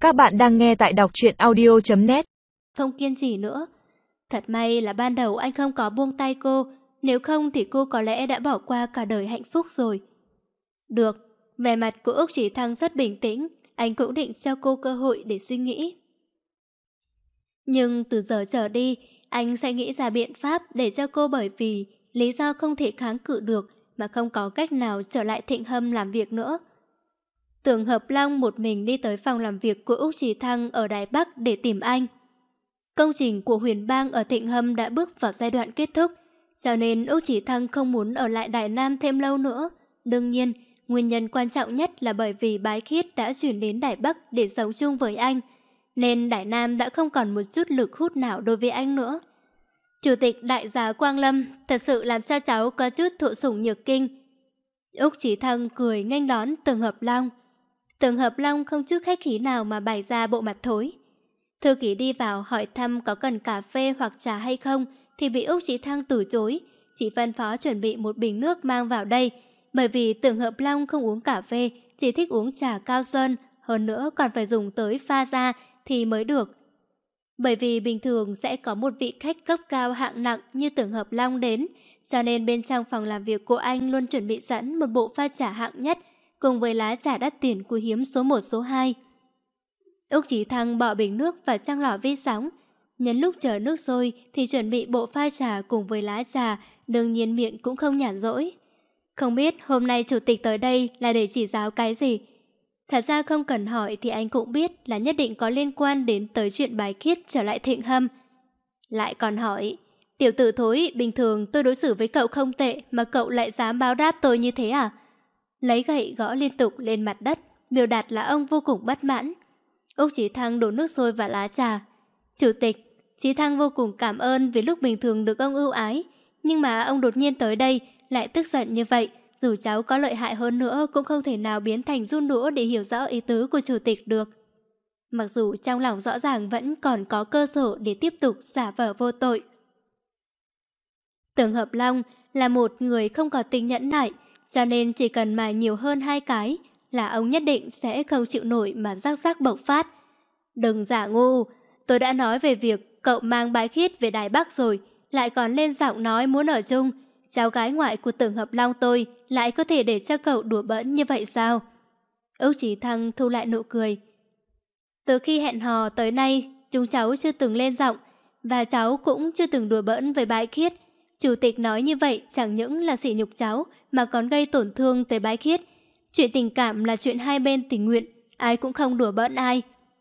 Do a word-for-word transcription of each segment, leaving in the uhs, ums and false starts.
Các bạn đang nghe tại đọc truyện audio chấm net. Không kiên trì nữa. Thật may là ban đầu anh không có buông tay cô, nếu không thì cô có lẽ đã bỏ qua cả đời hạnh phúc rồi. Được, vẻ mặt của Úc Chỉ Thăng rất bình tĩnh, anh cũng định cho cô cơ hội để suy nghĩ. Nhưng từ giờ trở đi, anh sẽ nghĩ ra biện pháp để cho cô, bởi vì lý do không thể kháng cự được mà không có cách nào trở lại Thịnh Hâm làm việc nữa. Tưởng Hợp Long một mình đi tới phòng làm việc của Úc Chỉ Thăng ở Đài Bắc để tìm anh. Công trình của Huyền Bang ở Thịnh Hâm đã bước vào giai đoạn kết thúc, cho nên Úc Chỉ Thăng không muốn ở lại Đài Nam thêm lâu nữa. Đương nhiên, nguyên nhân quan trọng nhất là bởi vì Bái Khiết đã chuyển đến Đài Bắc để sống chung với anh, nên Đài Nam đã không còn một chút lực hút nào đối với anh nữa. Chủ tịch Đại gia Quang Lâm thật sự làm cho cháu có chút thụ sủng nhược kinh. Úc Chỉ Thăng cười nghênh đón Tưởng Hợp Long. Tưởng Hợp Long không chút khách khí nào mà bày ra bộ mặt thối. Thư ký đi vào hỏi thăm có cần cà phê hoặc trà hay không thì bị Úc Chỉ Thăng từ chối, chỉ phân phó chuẩn bị một bình nước mang vào đây, bởi vì Tưởng Hợp Long không uống cà phê, chỉ thích uống trà cao sơn, hơn nữa còn phải dùng tới pha ra thì mới được. Bởi vì bình thường sẽ có một vị khách cấp cao hạng nặng như Tưởng Hợp Long đến, cho nên bên trong phòng làm việc của anh luôn chuẩn bị sẵn một bộ pha trà hạng nhất, cùng với lá trà đắt tiền quý hiếm số một số hai. Úc Chỉ Thăng bỏ bình nước vào trong lò vi sóng, nhân lúc chờ nước sôi thì chuẩn bị bộ pha trà cùng với lá trà, đương nhiên miệng cũng không nhàn rỗi. Không biết hôm nay chủ tịch tới đây là để chỉ giáo cái gì? Thật ra không cần hỏi thì anh cũng biết là nhất định có liên quan đến tới chuyện Bái Khiết trở lại Thịnh Hâm. Lại còn hỏi, tiểu tử thối, bình thường tôi đối xử với cậu không tệ mà cậu lại dám báo đáp tôi như thế à? Lấy gậy gõ liên tục lên mặt đất, biểu đạt là ông vô cùng bất mãn. Úc Chỉ Thăng đổ nước sôi và lá trà. Chủ tịch, Chí Thăng vô cùng cảm ơn vì lúc bình thường được ông ưu ái, nhưng mà ông đột nhiên tới đây lại tức giận như vậy, dù cháu có lợi hại hơn nữa cũng không thể nào biến thành run đũa để hiểu rõ ý tứ của chủ tịch được. Mặc dù trong lòng rõ ràng vẫn còn có cơ sở để tiếp tục giả vờ vô tội. Tưởng Hợp Long là một người không có tính nhẫn nại, cho nên chỉ cần mài nhiều hơn hai cái là ông nhất định sẽ không chịu nổi mà rắc rắc bộc phát. Đừng giả ngu, tôi đã nói về việc cậu mang Bái Khiết về Đài Bắc rồi, lại còn lên giọng nói muốn ở chung. Cháu gái ngoại của Tưởng Hợp Long tôi lại có thể để cho cậu đùa bỡn như vậy sao? Úc Chỉ Thăng thu lại nụ cười. Từ khi hẹn hò tới nay, chúng cháu chưa từng lên giọng, và cháu cũng chưa từng đùa bỡn với Bái Khiết. Chủ tịch nói như vậy chẳng những là sỉ nhục cháu mà còn gây tổn thương tới Bái Khiết. Chuyện tình cảm là chuyện hai bên tình nguyện, ai cũng không đùa bỡn ai.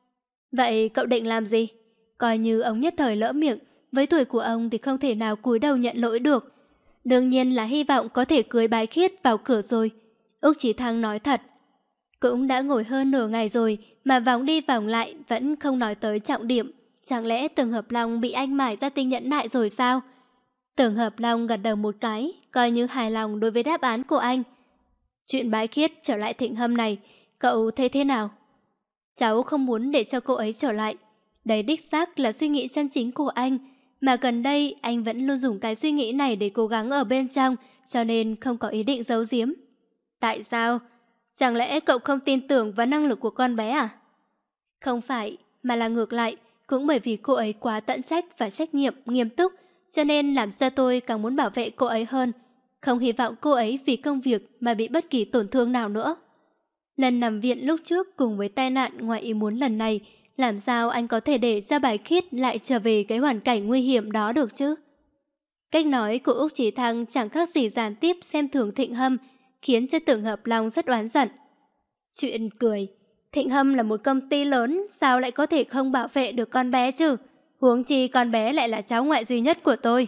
Vậy cậu định làm gì? Coi như ông nhất thời lỡ miệng, với tuổi của ông thì không thể nào cúi đầu nhận lỗi được. Đương nhiên là hy vọng có thể cưới Bái Khiết vào cửa rồi. Úc Chỉ Thăng nói thật. Cũng đã ngồi hơn nửa ngày rồi mà vòng đi vòng lại vẫn không nói tới trọng điểm. Chẳng lẽ Tưởng Hợp Long bị anh mải ra tinh nhẫn nại rồi sao? Tưởng Hợp Long gật đầu một cái, coi như hài lòng đối với đáp án của anh. Chuyện Bái Khiết trở lại Thịnh Hâm này, cậu thấy thế nào? Cháu không muốn để cho cô ấy trở lại. Đấy đích xác là suy nghĩ chân chính của anh, mà gần đây anh vẫn luôn dùng cái suy nghĩ này để cố gắng ở bên trong, cho nên không có ý định giấu giếm. Tại sao? Chẳng lẽ cậu không tin tưởng vào năng lực của con bé à? Không phải, mà là ngược lại, cũng bởi vì cô ấy quá tận trách và trách nhiệm, nghiêm túc, cho nên làm cho tôi càng muốn bảo vệ cô ấy hơn. Không hy vọng cô ấy vì công việc mà bị bất kỳ tổn thương nào nữa. Lần nằm viện lúc trước cùng với tai nạn ngoài ý muốn lần này, làm sao anh có thể để cho Bái Khiết lại trở về cái hoàn cảnh nguy hiểm đó được chứ? Cách nói của Úc Chỉ Thăng chẳng khác gì gián tiếp xem thường Thịnh Hâm, khiến cho Tưởng Hợp Long rất oán giận. Chuyện cười, Thịnh Hâm là một công ty lớn, sao lại có thể không bảo vệ được con bé chứ? Huống chi con bé lại là cháu ngoại duy nhất của tôi.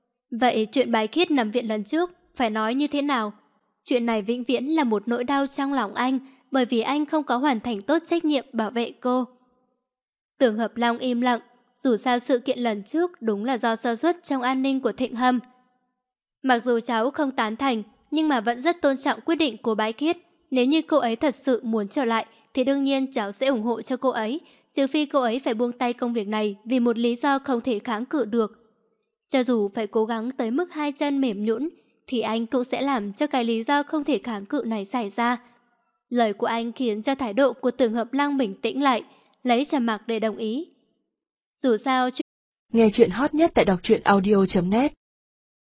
Vậy chuyện Bái Khiết nằm viện lần trước phải nói như thế nào? Chuyện này vĩnh viễn là một nỗi đau trong lòng anh, bởi vì anh không có hoàn thành tốt trách nhiệm bảo vệ cô. Tưởng Hợp Long im lặng, dù sao sự kiện lần trước đúng là do sơ suất trong an ninh của Thịnh Hâm. Mặc dù cháu không tán thành, nhưng mà vẫn rất tôn trọng quyết định của Bái Khiết. Nếu như cô ấy thật sự muốn trở lại, thì đương nhiên cháu sẽ ủng hộ cho cô ấy, trừ phi cô ấy phải buông tay công việc này vì một lý do không thể kháng cự được. Cho dù phải cố gắng tới mức hai chân mềm nhũn, thì anh cũng sẽ làm cho cái lý do không thể kháng cự này xảy ra. Lời của anh khiến cho thái độ của Tưởng Hợp Long bình tĩnh lại, lấy trầm mặc để đồng ý. Dù sao, nghe chuyện hot nhất tại đọc truyện audio chấm net